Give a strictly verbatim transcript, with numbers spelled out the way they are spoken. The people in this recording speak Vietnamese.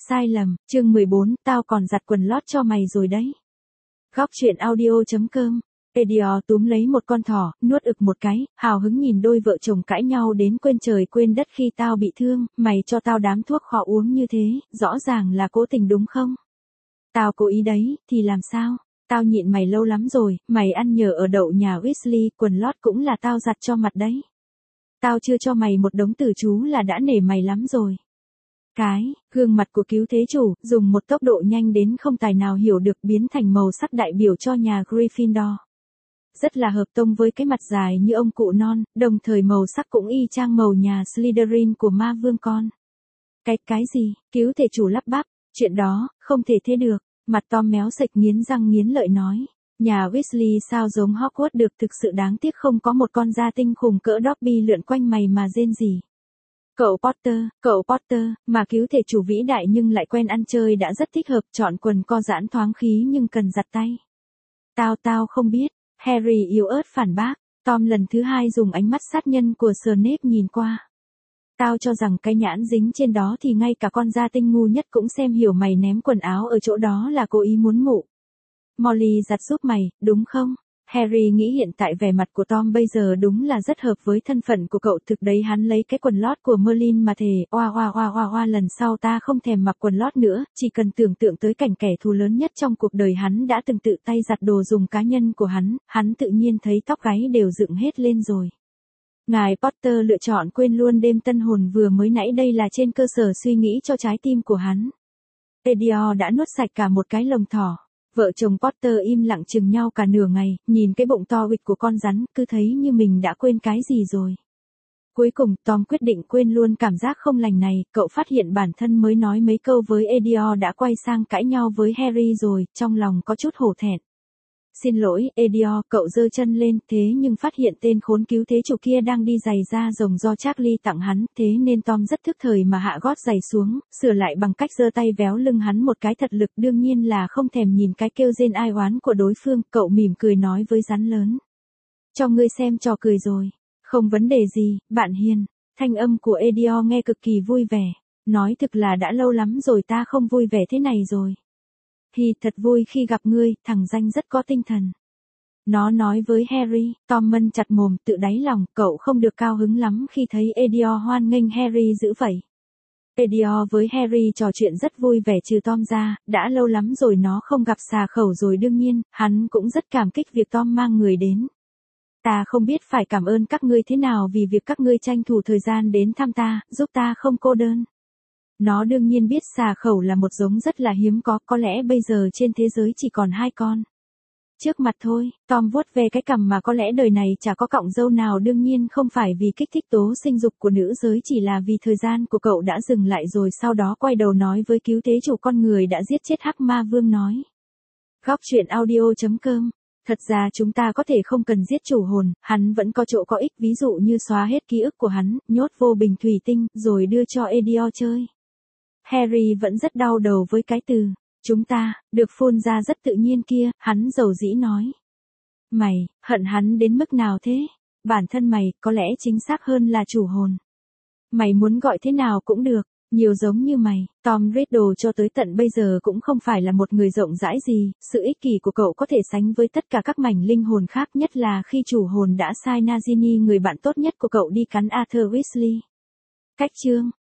Sai lầm, chương mười bốn, tao còn giặt quần lót cho mày rồi đấy. Góc truyện audio.com. Edior túm lấy một con thỏ, nuốt ực một cái, hào hứng nhìn đôi vợ chồng cãi nhau đến quên trời quên đất khi tao bị thương, mày cho tao đám thuốc khó uống như thế, rõ ràng là cố tình đúng không? Tao cố ý đấy, thì làm sao? Tao nhịn mày lâu lắm rồi, mày ăn nhờ ở đậu nhà Weasley, quần lót cũng là tao giặt cho mặt đấy. Tao chưa cho mày một đống từ chú là đã nể mày lắm rồi. Cái, gương mặt của cứu thế chủ, dùng một tốc độ nhanh đến không tài nào hiểu được biến thành màu sắc đại biểu cho nhà Gryffindor. Rất là hợp tông với cái mặt dài như ông cụ non, đồng thời màu sắc cũng y chang màu nhà Slytherin của ma vương con. Cái, cái gì, cứu thể chủ lắp bắp, chuyện đó, không thể thế được, mặt Tom méo sạch nghiến răng nghiến lợi nói. Nhà Weasley sao giống Hogwarts được, thực sự đáng tiếc không có một con gia tinh khủng cỡ Dobby lượn quanh mày mà rên gì. Cậu Potter, cậu Potter, mà cứu thể chủ vĩ đại nhưng lại quen ăn chơi đã rất thích hợp, chọn quần co giãn thoáng khí nhưng cần giặt tay. Tao tao không biết, Harry yếu ớt phản bác, Tom lần thứ hai dùng ánh mắt sát nhân của Snape nhìn qua. Tao cho rằng cái nhãn dính trên đó thì ngay cả con gia tinh ngu nhất cũng xem hiểu, mày ném quần áo ở chỗ đó là cố ý muốn mụ. Molly giặt giúp mày, đúng không? Harry nghĩ hiện tại vẻ mặt của Tom bây giờ đúng là rất hợp với thân phận của cậu, thực đấy hắn lấy cái quần lót của Merlin mà thề, oa oa oa oa oa lần sau ta không thèm mặc quần lót nữa, chỉ cần tưởng tượng tới cảnh kẻ thù lớn nhất trong cuộc đời hắn đã từng tự tay giặt đồ dùng cá nhân của hắn, hắn tự nhiên thấy tóc gáy đều dựng hết lên rồi. Ngài Potter lựa chọn quên luôn đêm tân hồn vừa mới nãy, đây là trên cơ sở suy nghĩ cho trái tim của hắn. Edior đã nuốt sạch cả một cái lồng thỏ. Vợ chồng Potter im lặng chừng nhau cả nửa ngày, nhìn cái bụng to uỵch của con rắn, cứ thấy như mình đã quên cái gì rồi. Cuối cùng, Tom quyết định quên luôn cảm giác không lành này, cậu phát hiện bản thân mới nói mấy câu với Edior đã quay sang cãi nhau với Harry rồi, trong lòng có chút hổ thẹn. Xin lỗi, Edior, cậu giơ chân lên, thế nhưng phát hiện tên khốn cứu thế chủ kia đang đi giày da rồng do Charlie tặng hắn, thế nên Tom rất thức thời mà hạ gót giày xuống, sửa lại bằng cách giơ tay véo lưng hắn một cái thật lực, đương nhiên là không thèm nhìn cái kêu rên ai oán của đối phương, cậu mỉm cười nói với rắn lớn. Cho ngươi xem trò cười rồi. Không vấn đề gì, bạn hiền. Thanh âm của Edior nghe cực kỳ vui vẻ. Nói thực là đã lâu lắm rồi ta không vui vẻ thế này rồi. Hi, thật vui khi gặp ngươi, thằng danh rất có tinh thần. Nó nói với Harry. Tom mân chặt mồm, tự đáy lòng, cậu không được cao hứng lắm khi thấy Edior hoan nghênh Harry dữ vậy. Edior với Harry trò chuyện rất vui vẻ trừ Tom ra, đã lâu lắm rồi nó không gặp xà khẩu rồi, đương nhiên, hắn cũng rất cảm kích việc Tom mang người đến. Ta không biết phải cảm ơn các ngươi thế nào vì việc các ngươi tranh thủ thời gian đến thăm ta, giúp ta không cô đơn. Nó đương nhiên biết xà khẩu là một giống rất là hiếm có, có lẽ bây giờ trên thế giới chỉ còn hai con. Trước mặt thôi, Tom vuốt về cái cằm mà có lẽ đời này chả có cọng râu nào, đương nhiên không phải vì kích thích tố sinh dục của nữ giới, chỉ là vì thời gian của cậu đã dừng lại rồi, sau đó quay đầu nói với cứu thế chủ con người đã giết chết Hắc Ma Vương nói. Góc truyện audio.com. Thật ra chúng ta có thể không cần giết chủ hồn, hắn vẫn có chỗ có ích, ví dụ như xóa hết ký ức của hắn, nhốt vô bình thủy tinh, rồi đưa cho Edior chơi. Harry vẫn rất đau đầu với cái từ, chúng ta, được phun ra rất tự nhiên kia, hắn dầu dĩ nói. Mày, hận hắn đến mức nào thế? Bản thân mày, có lẽ chính xác hơn là chủ hồn. Mày muốn gọi thế nào cũng được, nhiều giống như mày. Tom Riddle cho tới tận bây giờ cũng không phải là một người rộng rãi gì, sự ích kỷ của cậu có thể sánh với tất cả các mảnh linh hồn khác, nhất là khi chủ hồn đã sai Nagini, người bạn tốt nhất của cậu, đi cắn Arthur Weasley. Cách chương